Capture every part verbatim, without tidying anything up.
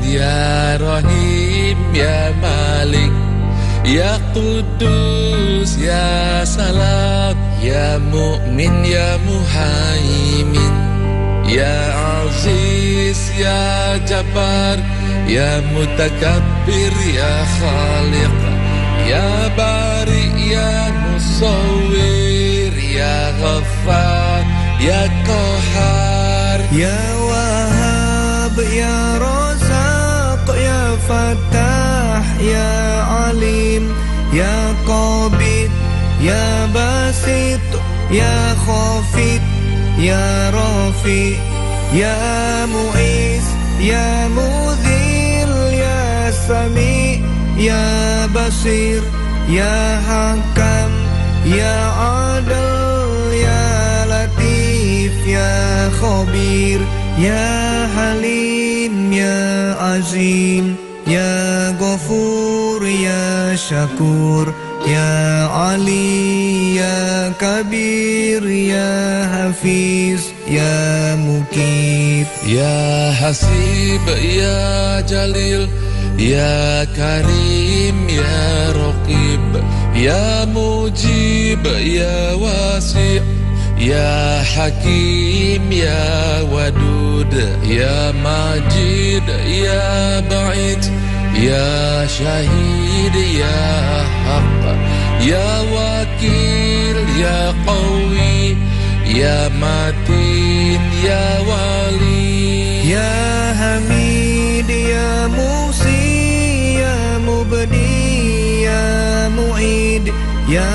Ya Rahim, Ya Malik, Ya Qudus, Ya Salam, Ya Mu'min, Ya Muhaimin, Ya Aziz, Ya Jabbar, Ya Mutakabbir, Ya Khaliq, Ya Bari, Ya Musawwir, Ya Ghaffar, Ya Qahar, Ya Wahhab, Ya Razaq, Ya Fattah, Ya Alim, Ya Qabid, Ya Basit, Ya Khafid, Ya Rafi, Ya Mu'iz, Ya Mudhil, Ya Sami, Ya Basir, Ya Hakam, Ya Adil, Ya Latif, Ya Khabir, Ya Halim, Ya Azim, Ya Ghafur, Ya Syakur, Ya Ali, Ya Kabir, Ya Hafiz, Ya Mukit, Ya Hasib, Ya Jalil, Ya Karim, Ya Raqib, Ya Mujib, Ya Wasi', Ya Hakim, Ya Wadud, Ya Majid, Ya Ba'id, Ya Syahid, Ya Haq, Ya Wakil, Ya Qawi, Ya Matin, Ya Wali, Ya Hamid, Ya Musi, Ya Mubdi, Ya Mu'id, Ya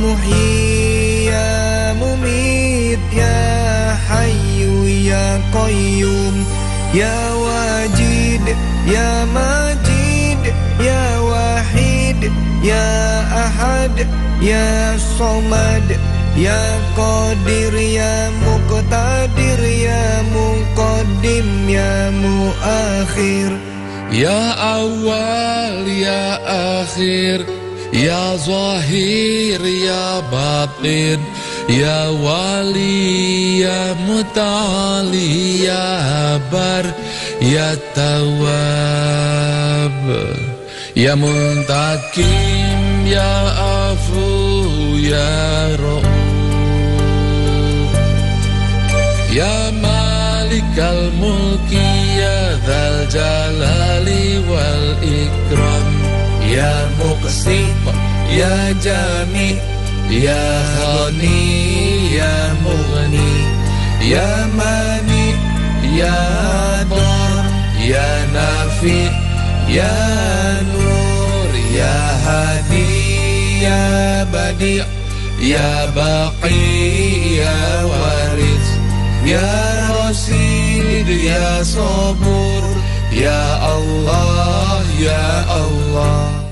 Muhyi, Ya Mumit, Ya Hayyu, Ya Qayyum, Ya Wajid, Ya Majid, Ya Wahid, Ya Ahad, Ya Somad, Ya Qadir, Ya Muqtadir, Ya Muqaddim, Ya Muakhir, Ya Awal, Ya Akhir, Ya Zahir, Ya Batin, Ya Wali, Ya Muta'ali, Ya Bar, Ya Tawab, Ya Muntakim, Ya Afu, Ya Ra'uf, Ya Malikal Mulki, Ya Dzal Jalali wal Ikram, Ya Muqsim, Ya Jami, Ya Khani, Ya Mughni, Ya Mani, Ya Dar, Ya Nafi, Ya Nur, Ya Hadi, Ya Badi', Ya Baqi, Ya Waris, Ya Rasid, Ya Sabur, Ya Allah, Ya Allah.